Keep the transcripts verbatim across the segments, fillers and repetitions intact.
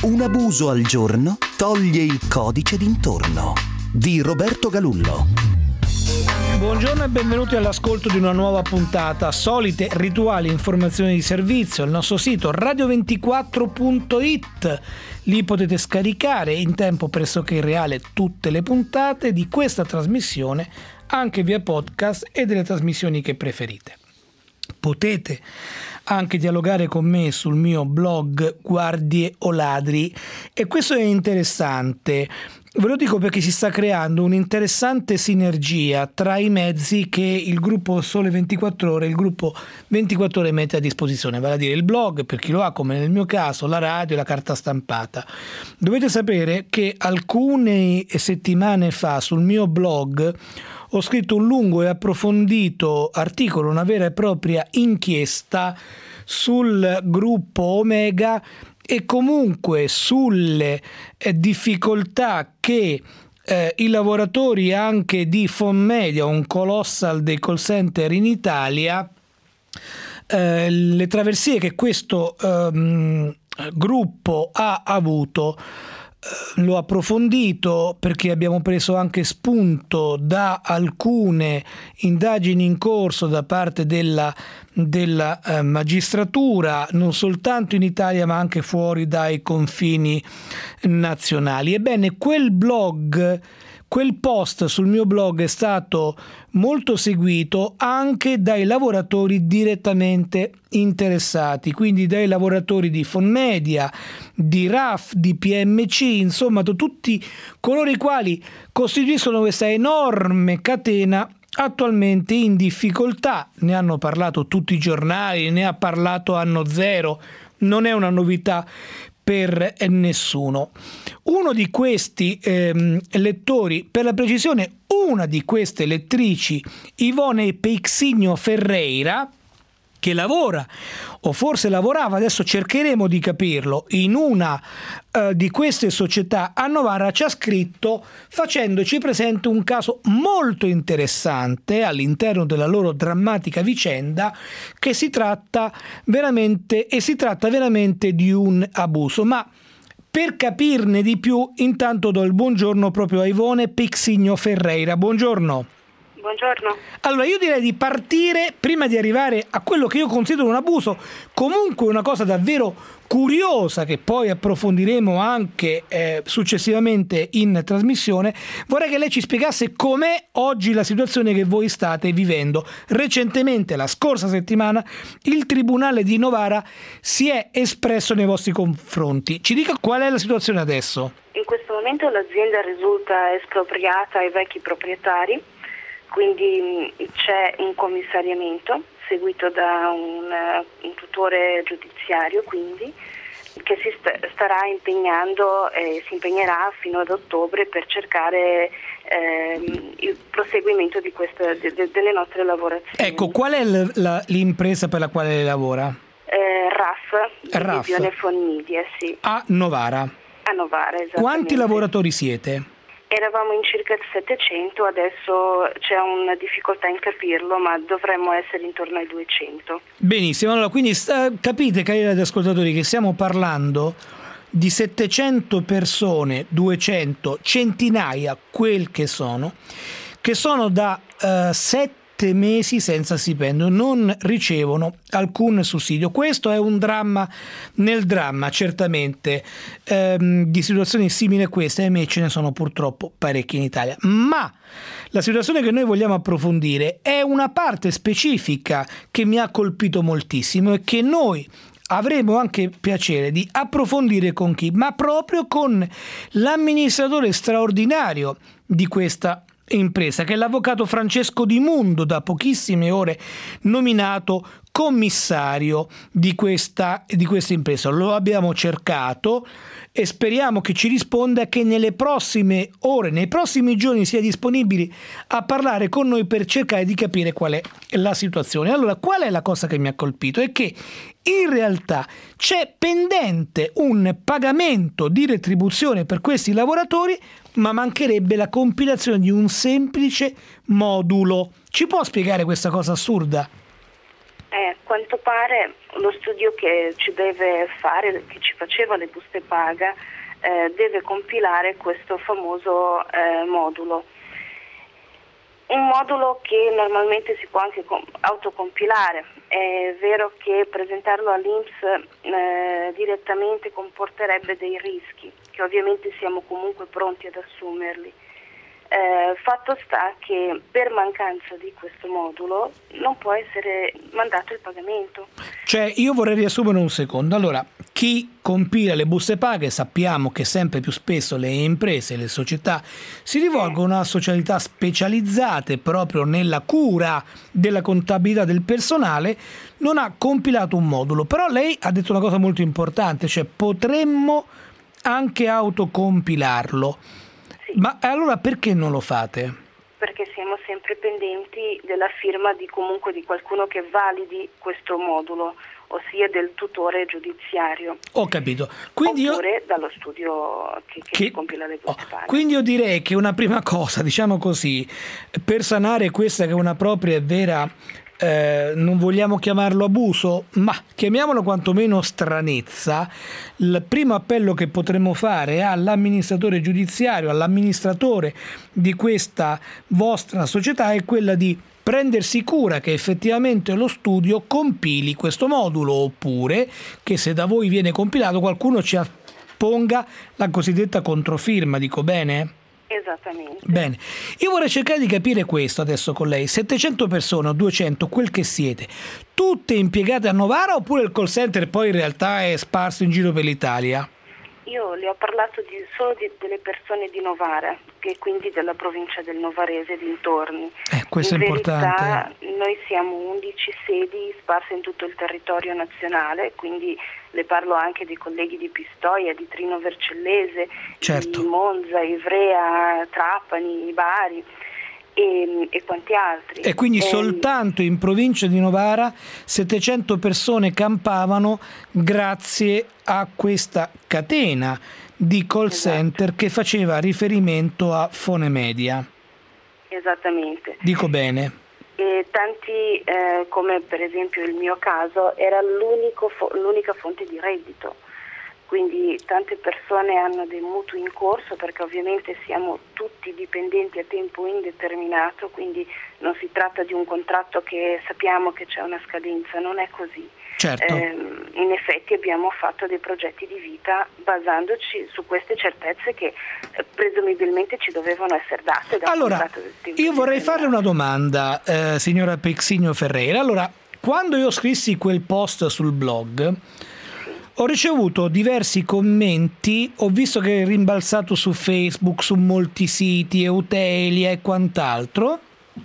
Un abuso al giorno toglie il codice d'intorno di Roberto Galullo. Buongiorno e benvenuti all'ascolto di una nuova puntata. Solite, rituali, informazioni di servizio. Il nostro sito radio ventiquattro punto it. Lì potete scaricare in tempo pressoché reale tutte le puntate di questa trasmissione, anche via podcast e delle trasmissioni che preferite. Potete anche dialogare con me sul mio blog Guardie o Ladri, e questo è interessante. Ve lo dico perché si sta creando un'interessante sinergia tra i mezzi che il gruppo Sole ventiquattro Ore e il gruppo ventiquattro Ore mette a disposizione, vale a dire il blog per chi lo ha, come nel mio caso, la radio e la carta stampata. Dovete sapere che alcune settimane fa sul mio blog ho scritto un lungo e approfondito articolo, una vera e propria inchiesta sul gruppo Omega e comunque sulle eh, difficoltà che eh, i lavoratori anche di Fonmedia, un colossal dei call center in Italia, eh, le traversie che questo ehm, gruppo ha avuto. L'ho approfondito perché abbiamo preso anche spunto da alcune indagini in corso da parte della, della eh, magistratura, non soltanto in Italia ma anche fuori dai confini nazionali. Ebbene, quel blog, quel post sul mio blog è stato molto seguito anche dai lavoratori direttamente interessati, quindi dai lavoratori di Fonmedia, di R A F, di P M C, insomma tutti coloro i quali costituiscono questa enorme catena attualmente in difficoltà. Ne hanno parlato tutti i giornali, ne ha parlato Anno Zero, non è una novità per nessuno. Uno di questi ehm, lettori, per la precisione una di queste lettrici, Ivone Peixinho Ferreira, che lavora o forse lavorava, adesso cercheremo di capirlo, in una uh, di queste società a Novara, ci ha scritto facendoci presente un caso molto interessante all'interno della loro drammatica vicenda, che si tratta veramente e si tratta veramente di un abuso. Ma per capirne di più, intanto do il buongiorno proprio a Ivone Peixinho Ferreira. Buongiorno. Buongiorno. Allora, io direi di partire, prima di arrivare a quello che io considero un abuso, comunque una cosa davvero curiosa che poi approfondiremo anche eh, successivamente in trasmissione. Vorrei che lei ci spiegasse com'è oggi la situazione che voi state vivendo. Recentemente, la scorsa settimana, il Tribunale di Novara si è espresso nei vostri confronti. Ci dica qual è la situazione adesso. In questo momento l'azienda risulta espropriata ai vecchi proprietari, quindi c'è un commissariamento seguito da un, un tutore giudiziario, quindi che si st- starà impegnando e si impegnerà fino ad ottobre per cercare ehm, il proseguimento di queste, de- de- delle nostre lavorazioni. Ecco, qual è l- la, l'impresa per la quale lei lavora? Eh, R A F, R A F. Divisione Fonmedia, sì. A Novara. A Novara, esattamente. Quanti lavoratori siete? Eravamo in circa settecento, adesso c'è una difficoltà in capirlo, ma dovremmo essere intorno ai duecento. Benissimo, allora quindi sta, capite, cari ascoltatori, che stiamo parlando di settecento persone, duecento, centinaia, quel che sono, che sono da uh, sette mesi senza stipendio, non ricevono alcun sussidio. Questo è un dramma nel dramma, certamente. Ehm, di situazioni simili a queste, ahimè, ce ne sono purtroppo parecchie in Italia. Ma la situazione che noi vogliamo approfondire è una parte specifica che mi ha colpito moltissimo e che noi avremo anche piacere di approfondire con chi? Ma proprio con l'amministratore straordinario di questa impresa, che è l'avvocato Francesco Di Mundo, da pochissime ore nominato commissario di questa, di questa impresa. Lo abbiamo cercato e speriamo che ci risponda e che nelle prossime ore, nei prossimi giorni sia disponibile a parlare con noi per cercare di capire qual è la situazione. Allora, qual è la cosa che mi ha colpito? È che in realtà c'è pendente un pagamento di retribuzione per questi lavoratori, ma mancherebbe la compilazione di un semplice modulo. Ci può spiegare questa cosa assurda? Eh, a quanto pare lo studio che ci deve fare, che ci faceva le buste paga, eh, deve compilare questo famoso eh, modulo. Un modulo che normalmente si può anche com- autocompilare. È vero che presentarlo all'I N P S eh, direttamente comporterebbe dei rischi, che ovviamente siamo comunque pronti ad assumerli. Eh, fatto sta che per mancanza di questo modulo non può essere mandato il pagamento. Cioè, io vorrei riassumere un secondo. Allora, chi compila le buste paga, sappiamo che sempre più spesso le imprese, le società si rivolgono a società specializzate proprio nella cura della contabilità del personale, non ha compilato un modulo. Però lei ha detto una cosa molto importante, cioè potremmo anche autocompilarlo. Sì. Ma allora perché non lo fate? Perché siamo sempre pendenti della firma di comunque di qualcuno che validi questo modulo, ossia del tutore giudiziario. Ho capito. Quindi oppure io... dallo studio che, che, che compila le buste paga. Oh, quindi io direi che una prima cosa, diciamo così, per sanare questa che è una propria e vera, eh, non vogliamo chiamarlo abuso, ma chiamiamolo quantomeno stranezza, il primo appello che potremmo fare all'amministratore giudiziario, all'amministratore di questa vostra società è quella di prendersi cura che effettivamente lo studio compili questo modulo, oppure che se da voi viene compilato qualcuno ci apponga la cosiddetta controfirma. Dico bene? Esattamente. Bene, io vorrei cercare di capire questo adesso con lei. settecento persone o duecento, quel che siete, tutte impiegate a Novara, oppure il call center poi in realtà è sparso in giro per l'Italia? Io le ho parlato di, solo di, delle persone di Novara, che quindi della provincia del Novarese e dintorni. Eh, questo in è verità, importante. Noi siamo undici sedi sparse in tutto il territorio nazionale, quindi le parlo anche dei colleghi di Pistoia, di Trino Vercellese, certo. di Monza, Ivrea, Trapani, Bari e, e quanti altri. E quindi e, soltanto in provincia di Novara settecento persone campavano grazie a questa catena di call esatto. center che faceva riferimento a Fonemedia. Esattamente. Dico bene. E tanti, eh, come per esempio il mio caso, era l'unico fo- l'unica fonte di reddito. Quindi tante persone hanno dei mutui in corso, perché ovviamente siamo tutti dipendenti a tempo indeterminato, quindi non si tratta di un contratto che sappiamo che c'è una scadenza, non è così. Certo. Eh, in effetti abbiamo fatto dei progetti di vita basandoci su queste certezze che eh, presumibilmente ci dovevano essere date da un allora, contratto del tempo io vorrei indeterminato. farle una domanda, eh, signora Pexigno Ferreira. Allora, quando io scrissi quel post sul blog, ho ricevuto diversi commenti, ho visto che è rimbalzato su Facebook, su molti siti, Eutelia e quant'altro,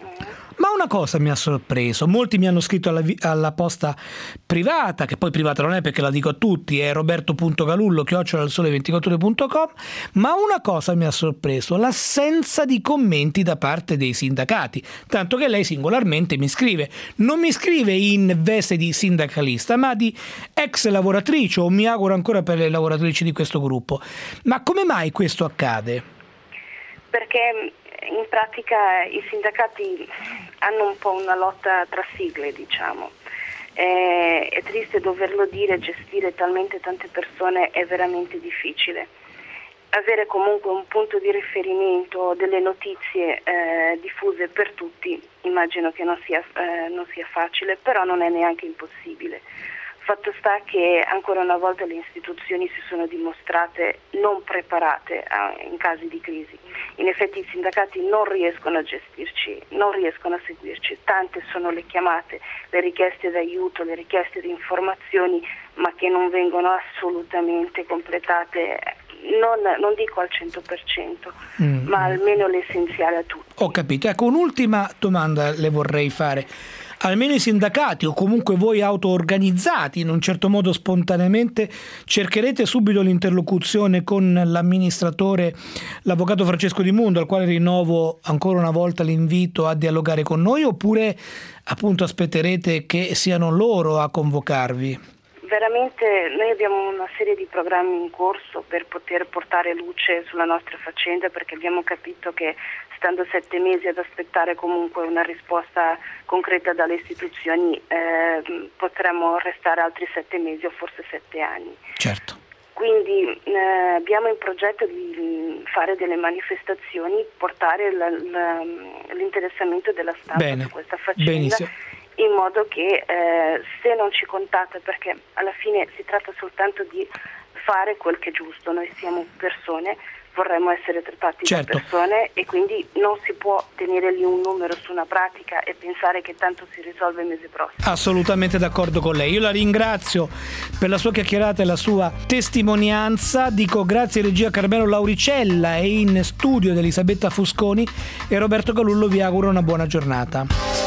ma una cosa mi ha sorpreso. Molti mi hanno scritto alla, alla posta privata, che poi privata non è perché la dico a tutti, è roberto punto galullo chiocciola il sole ventiquattro ore punto com, ma una cosa mi ha sorpreso: l'assenza di commenti da parte dei sindacati, tanto che lei singolarmente mi scrive, non mi scrive in veste di sindacalista, ma di ex lavoratrice, o mi auguro ancora per le lavoratrici di questo gruppo. Ma come mai questo accade? Perché in pratica i sindacati hanno un po' una lotta tra sigle, diciamo. Eh, è triste doverlo dire, gestire talmente tante persone è veramente difficile. Avere comunque un punto di riferimento, delle notizie eh, diffuse per tutti, immagino che non sia, eh, non sia facile, però non è neanche impossibile. Fatto sta che ancora una volta le istituzioni si sono dimostrate non preparate a, in casi di crisi. In effetti i sindacati non riescono a gestirci, non riescono a seguirci. Tante sono le chiamate, le richieste d'aiuto, le richieste di informazioni, ma che non vengono assolutamente completate, non, non dico al cento per cento, mm. ma almeno l'essenziale a tutti. Ho capito. Ecco, un'ultima domanda le vorrei fare. Almeno i sindacati, o comunque voi auto-organizzati in un certo modo spontaneamente, cercherete subito l'interlocuzione con l'amministratore, l'avvocato Francesco Di Mundo, al quale rinnovo ancora una volta l'invito a dialogare con noi, oppure appunto aspetterete che siano loro a convocarvi? veramente noi abbiamo una serie di programmi in corso per poter portare luce sulla nostra faccenda, perché abbiamo capito che stando sette mesi ad aspettare comunque una risposta concreta dalle istituzioni eh, potremmo restare altri sette mesi o forse sette anni. Certo. Quindi eh, abbiamo in progetto di fare delle manifestazioni, portare la, la, l'interessamento della stampa Bene. su questa faccenda. Benissimo. In modo che eh, se non ci contatta, perché alla fine si tratta soltanto di fare quel che è giusto, noi siamo persone, vorremmo essere trattati certo. da persone e quindi non si può tenere lì un numero su una pratica e pensare che tanto si risolve il mese prossimo. Assolutamente d'accordo con lei. Io la ringrazio per la sua chiacchierata e la sua testimonianza. Dico grazie regia Carmelo Lauricella e in studio Elisabetta Fusconi, e Roberto Galullo vi auguro una buona giornata.